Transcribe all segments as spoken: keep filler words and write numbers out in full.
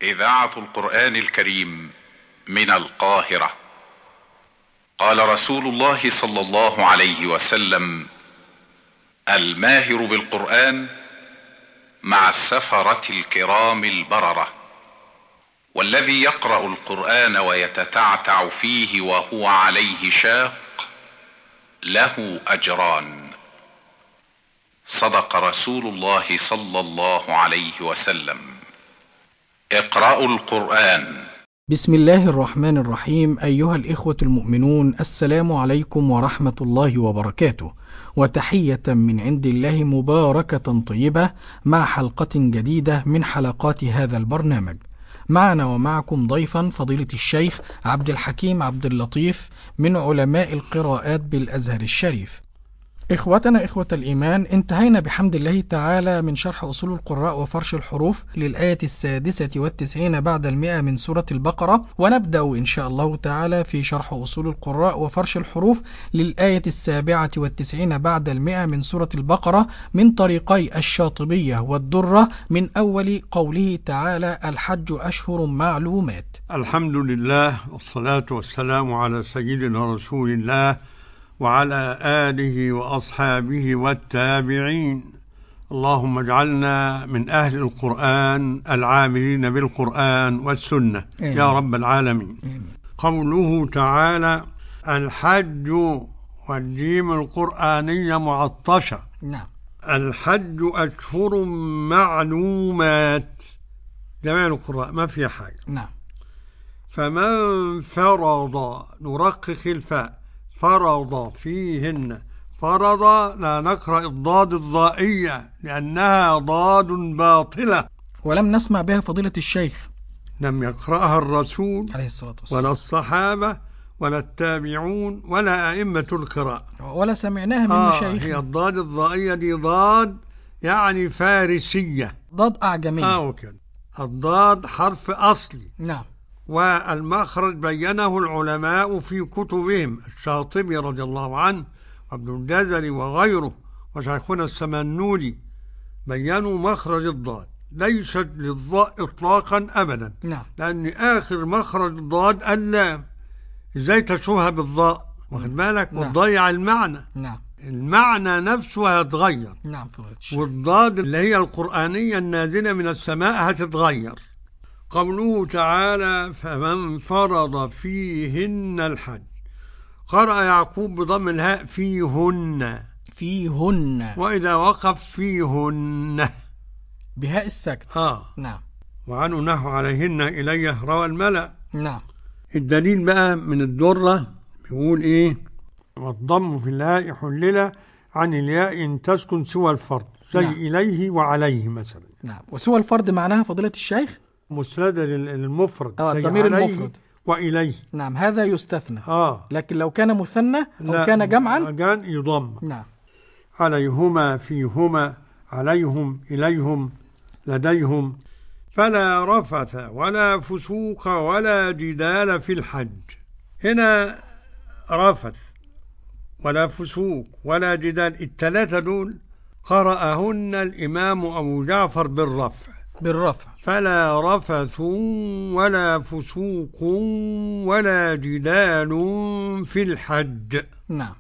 إذاعة القرآن الكريم من القاهرة. قال رسول الله صلى الله عليه وسلم: الماهر بالقرآن مع السفرة الكرام البررة، والذي يقرأ القرآن ويتتعتع فيه وهو عليه شاق له أجران. صدق رسول الله صلى الله عليه وسلم. اقرأوا القرآن. بسم الله الرحمن الرحيم. أيها الإخوة المؤمنون، السلام عليكم ورحمة الله وبركاته، وتحية من عند الله مباركة طيبة مع حلقة جديدة من حلقات هذا البرنامج. معنا ومعكم ضيفا فضيلة الشيخ عبد الحكيم عبد اللطيف من علماء القراءات بالأزهر الشريف. إخوتنا إخوة الإيمان، انتهينا بحمد الله تعالى من شرح أصول القراء وفرش الحروف للآية السادسة والتسعين بعد المئة من سورة البقرة، ونبدأ إن شاء الله تعالى في شرح أصول القراء وفرش الحروف للآية السابعة والتسعين بعد المئة من سورة البقرة من طريقي الشاطبية والدرة من أول قوله تعالى: الحج أشهر معلومات. الحمد لله والصلاة والسلام على سيدنا رسول الله وعلى آله وأصحابه والتابعين. اللهم اجعلنا من أهل القرآن العاملين بالقرآن والسنة آمين. يا رب العالمين آمين. قوله تعالى: الحج، والجيم القرآنية معطشة. نعم. الحج أشهر معلومات، جميع القراء ما في حاجة. نعم. فمن فرض، نرقق الفاء، فرض فيهن، فرض لا نقرأ الضاد الضائية لأنها ضاد باطلة، ولم نسمع بها فضيلة الشيخ، لم يقرأها الرسول عليه الصلاة والسلام ولا الصحابة ولا التابعون ولا أئمة القراءة، ولا سمعناها من آه مشايخ. هي الضاد الضائية دي ضاد يعني فارسية، ضاد أعجمية. آه وكذا. الضاد حرف أصلي. نعم. والمخرج بينه العلماء في كتبهم، الشاطبي رضي الله عنه وابن الجزري وغيره وشيخنا السمنودي بينوا مخرج الضاد، ليست للضاء إطلاقا أبدا. نعم. لأن آخر مخرج الضاد اللام، إزاي تشوفها بالضاء؟ واخد بالك؟ نعم. وتضيع المعنى. نعم. المعنى نفسه هيتغير. نعم فضيلة الشيخ. والضاد اللي هي القرآنية النازلة من السماء هتتغير. قوله تعالى: فمن فرض فيهن الحج، قرأ يعقوب بضم الهاء فيهن، فيهن، وإذا وقف فيهن بهاء السكت. آه. نعم. وعنه نحو عليهن إليه روى الملأ. نعم. الدليل بقى من الدرة بيقول إيه: والضم في الهاء حلل عن الياء إن تسكن سوى الفرد، زي نعم. إليه وعليه مثلا. نعم. وسوى الفرد معناها فضيلة الشيخ مسندة للمفرد، اه الضمير المفرد وإليه. نعم، هذا يستثنى. آه. لكن لو كان مثنى أو كان جمعا كان يضم. نعم. عليهما، فيهما، عليهم، إليهم، لديهم. فلا رفث ولا فسوق ولا جدال في الحج. هنا رفث ولا فسوق ولا جدال، الثلاثة دول قرأهن الإمام أبو جعفر بالرفع. بالرفع. فلا رفث ولا فسوق ولا جدال في الحج. نعم.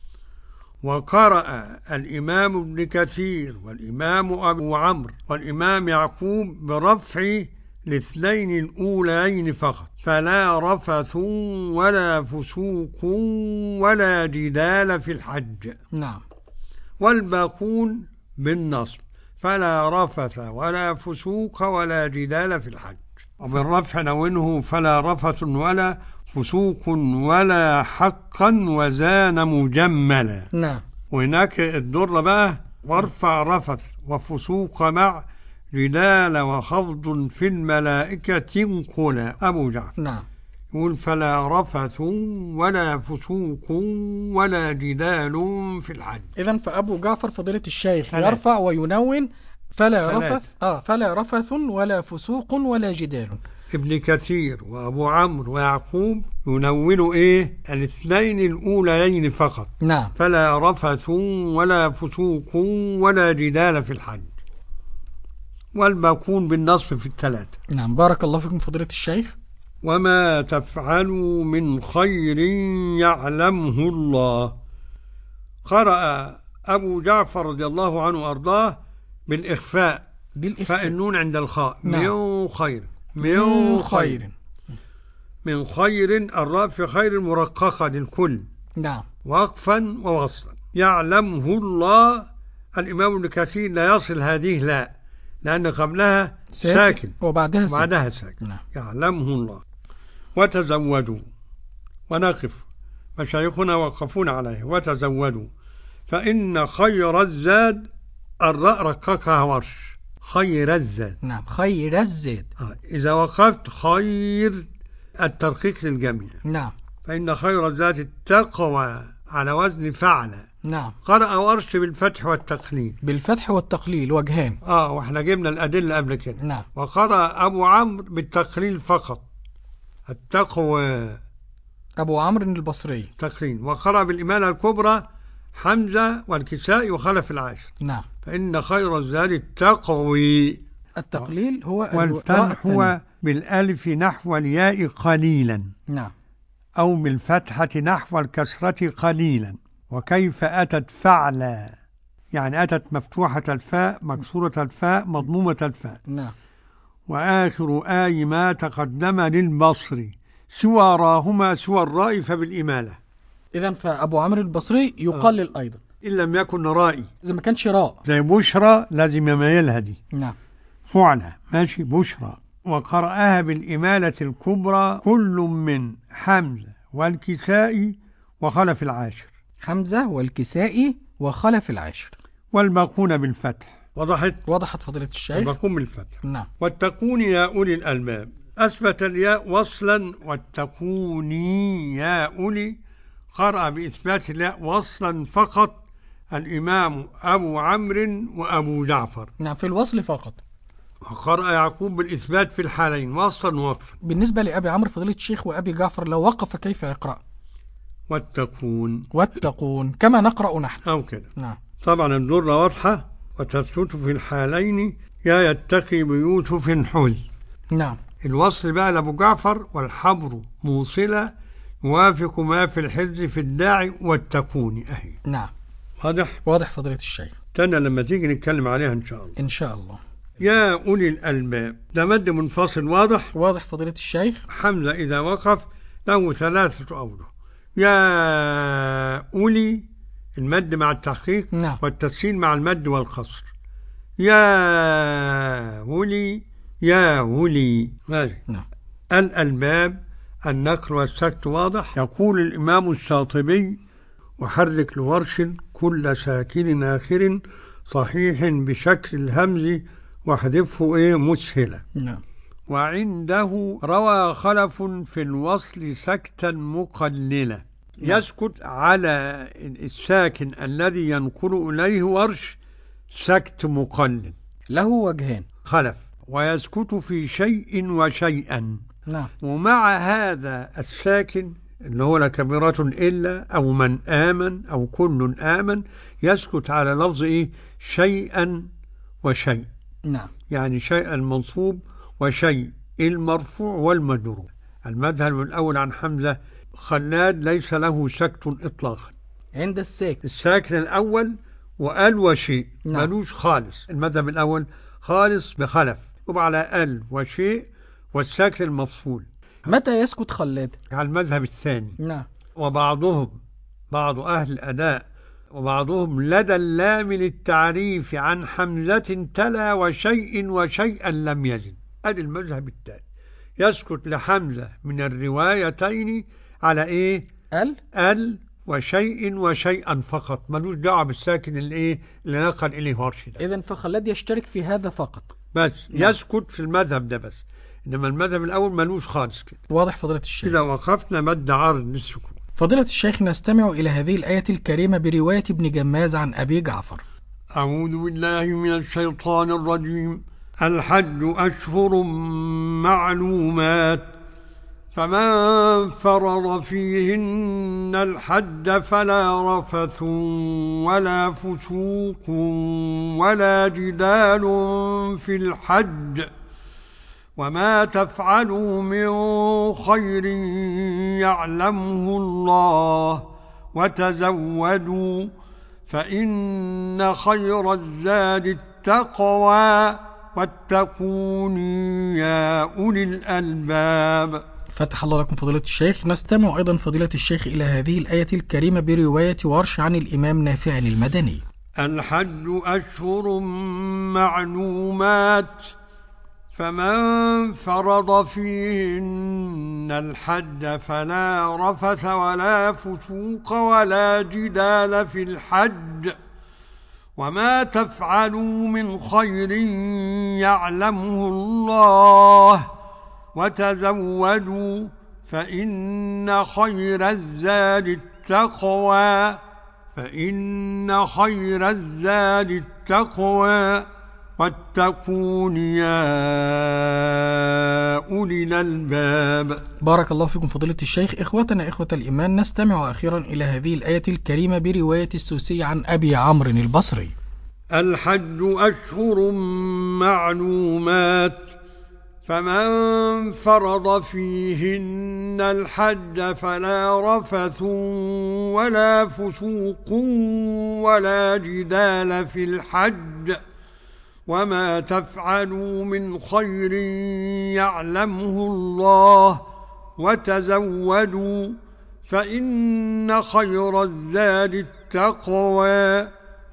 وقرأ الإمام ابن كثير والإمام أبو عمرو والإمام يعقوب برفع الاثنين الأولين فقط، فلا رفث ولا فسوق ولا جدال في الحج. نعم. والباقون بالنصب، فلا رفث ولا فسوق ولا جدال في الحج. وبالرفع نونه فلا رفث ولا فسوق ولا حقا وزان مجملا. نعم. وهناك الدرة بقى: وارفع رفث وفسوق مع جدال وخفض في الملائكة انقلا. أبو جعفر نعم. يقول: فلا رفث ولا فسوق ولا جدال في الحج. إذن فأبو جعفر فضيلة الشيخ ثلاث. يرفع وينون فلا ثلاث. رفث آه فلا رفث ولا فسوق ولا جدال. ابن كثير وأبو عمرو ويعقوب ينونوا إيه؟ الاثنين الأوليين فقط. نعم. فلا رفث ولا فسوق ولا جدال في الحج. والباقون بالنصب في الثلاثة. نعم. بارك الله فيكم فضيلة الشيخ. وما تفعلوا من خير يعلمه الله. قرأ أبو جعفر رضي الله عنه وأرضاه بالإخفاء، بالإخفاء فالنون عند الخاء. نعم. من خير، من خير، من خير، الراء في خير مرققة للكل. نعم. وقفا ووصلا. يعلمه الله. الإمام ابن كثير لا يصل هذه لا، لأن قبلها ساكن, ساكن. وبعدها ساكن, وبعدها ساكن. نعم. يعلمه الله. وتزودوا، ونقف، مشايخنا وقفونا عليه. وتزودوا فإن خير الزاد، الراء رققها ورش، خير الزاد. نعم. خير الزاد. آه. إذا وقفت خير، الترقيق للجميع. نعم. فإن خير الزاد التقوى، على وزن فعل. نعم. قرأ ورش بالفتح والتقليل. بالفتح والتقليل وجهان. اه واحنا جبنا الأدلة قبل كده. نعم. وقرأ أبو عمرو بالتقليل فقط، التقوى. أبو عمرو البصري تقليل. وقرأ بالإمالة الكبرى حمزة والكسائي وخلف العاشر. نعم. فإن خير الزاد التقوي. التقليل هو والفتح هو بالألف نحو الياء قليلا. نعم. أو بالفتحة نحو الكسرة قليلا. وكيف أتت فعلا، يعني أتت مفتوحة الفاء، مكسورة الفاء، مضمومة الفاء. نعم. وآخر آي ما تقدم للبصر سوى راهما سوى الراء فبالإمالة. إذن فأبو عمرو البصري يقلل آه. أيضا إن لم يكن رائي، إذا ما كانش راء، زي بشرى لازم يميلها دي. نعم. فعلة ماشي بشرى. وقرأها بالإمالة الكبرى كل من حمزة والكسائي وخلف العاشر. حمزة والكسائي وخلف العاشر. والباقون بالفتح. وضحت؟ وضحت فضيلة الشيخ. الباقون بالفتح. نعم. واتقون يا أولي الألباب، أثبت الياء وصلا. واتقوني يا أولي. قرأ بإثبات الياء وصلا فقط الإمام أبو عمرو وأبو جعفر. نعم. في الوصل فقط. وقرأ يعقوب بالإثبات في الحالين وصلا ووقفا. بالنسبة لأبي عمرو فضيلة الشيخ وأبي جعفر لو وقف كيف يقرأ؟ واتقون. واتقون كما نقرأ نحن أو كده. نعم. طبعا الدرة واضحة. وتثبت في الحالين يا يتقي بيوسف حل. نعم. الوصل بقى لأبو جعفر. والحبر موصلة يوافق ما في الحرز في الداعي واتقون أهي. نعم. واضح؟ واضح فضيلة الشيخ. تنا لما تيجي نتكلم عليها إن شاء الله. إن شاء الله. يا أولي الألباب ده مد منفصل. واضح؟ واضح فضيلة الشيخ. حمزة إذا وقف له ثلاثة أوجه. يا أولي المد مع التحقيق. نعم. والتسهيل مع المد والقصر. يا ولي يا ولي ماشي. نعم. الألباب النقل والسكت واضح. يقول الإمام الشاطبي وحرك لورش كل ساكن آخر صحيح بشكل الهمز واحذفه إيه مسهلة. نعم. وعنده روى خلف في الوصل سكتا مقللة. يسكت على الساكن الذي ينقل إليه ورش سكت مقلل. له وجهان. خلف. ويسكت في شيء وشيئا. نعم. ومع هذا الساكن اللي هو لكبيرة إلا أو من آمن أو كل آمن يسكت على لفظ إيه شيئا وشيء. نعم. يعني شيئا منصوب وشيء المرفوع والمجرور. المذهب الأول عن حمزة خلاد ليس له سكت إطلاقا عند الساكن. الساكن الأول وقال وشيء. نعم. ملوش خالص. المذهب الأول خالص بخلف وعلى ال وشيء والساكن المفصول. متى يسكت خلاد؟ على المذهب الثاني. نعم. وبعضهم بعض أهل الأداء وبعضهم لدى اللام للتعريف عن حمزة تلا وشيء وشيئا لم يزن. أدي المذهب الثاني. يسكت لحمزة من الروايتين على إيه؟ ال ال وشيء وشيئا فقط. ملوش دعوة بالساكن اللي إيه اللي نقل إليه ورش ده. إذن فخلاد يشترك في هذا فقط بس. نعم. يسكت في المذهب ده بس. إنما المذهب الأول ملوش خالص كده. واضح فضيلة الشيخ. إذا وقفنا مد عارض للسكون. فضيلة الشيخ نستمع إلى هذه الآية الكريمة برواية ابن جماز عن أبي جعفر. أعوذ بالله من الشيطان الرجيم. الحج أشهر معلومات فمن فرض فيهن الحج فلا رفث ولا فسوق ولا جدال في الحج وما تفعلوا من خير يعلمه الله وتزودوا فإن خير الزاد التقوى واتقون يا أولي الألباب. فتح الله لكم فضيلة الشيخ. نستمع أيضا فضيلة الشيخ إلى هذه الآية الكريمة برواية ورش عن الإمام نافع المدني. الحج أشهر معلومات فمن فرض فيهن الحج فلا رفث ولا فسوق ولا جدال في الحج وما تفعلوا من خير يعلمه الله وتزودوا فإن خير الزاد التقوى فإن خير الزاد التقوى واتقون يا أولي الألباب. بارك الله فيكم فضيلة الشيخ. إخوتنا إخوة الإيمان، نستمع أخيرا إلى هذه الآية الكريمة برواية السوسي عن أبي عمرو البصري. الحج أشهر معلومات فمن فرض فيهن الحج فلا رفث ولا فسوق ولا جدال في الحج وما تفعلوا من خير يعلمه الله وتزودوا فإن خير الزاد التقوى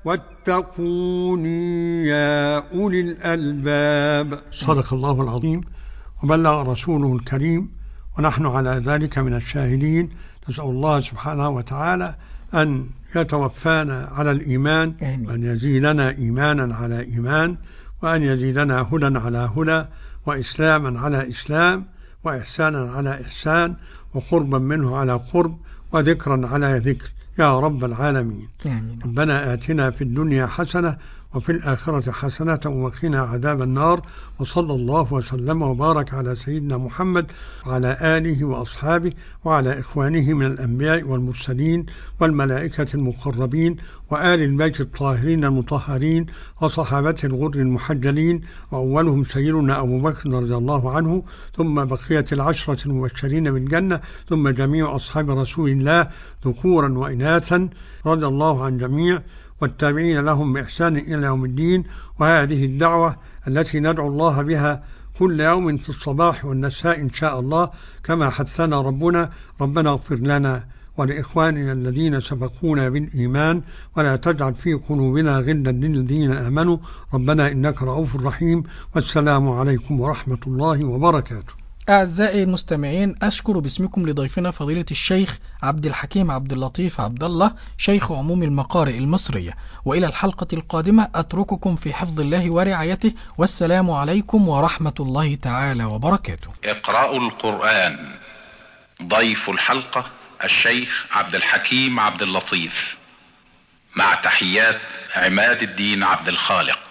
واتقون يا أولي الألباب. صدق الله العظيم وبلغ رسوله الكريم ونحن على ذلك من الشاهدين. نسأل الله سبحانه وتعالى أن يتوفانا على الإيمان وأن يزيدنا إيمانا على إيمان وأن يزيدنا هدى على هدى وإسلاما على إسلام وإحسانا على إحسان وقربا منه على قرب وذكرا على ذكر يا رب العالمين. آمين. ربنا آتنا في الدنيا حسنة وفي الآخرة حسنة وقنا عذاب النار. وصلى الله وسلم وبارك على سيدنا محمد وعلى آله وأصحابه وعلى إخوانه من الأنبياء والمرسلين والملائكة المقربين وآل البيت الطاهرين المطهرين وصحابته الغر المحجلين وأولهم سيدنا أبو بكر رضي الله عنه ثم بقية العشرة المبشرين بالجنة ثم جميع أصحاب رسول الله ذكورا وإناثا رضي الله عن جميع والتابعين لهم بإحسان إلى يوم الدين. وهذه الدعوة التي ندعو الله بها كل يوم في الصباح والمساء إن شاء الله كما حثنا ربنا ربنا اغفر لنا ولإخواننا الذين سبقونا بالإيمان ولا تجعل في قلوبنا غلا للذين آمنوا ربنا إنك رؤوف رحيم. والسلام عليكم ورحمة الله وبركاته. أعزائي المستمعين، أشكر باسمكم لضيفنا فضيلة الشيخ عبد الحكيم عبد اللطيف عبد الله شيخ عموم المقارئ المصرية. وإلى الحلقة القادمة أترككم في حفظ الله ورعايته، والسلام عليكم ورحمة الله تعالى وبركاته. اقرأوا القرآن. ضيف الحلقة الشيخ عبد الحكيم عبد اللطيف، مع تحيات عماد الدين عبد الخالق.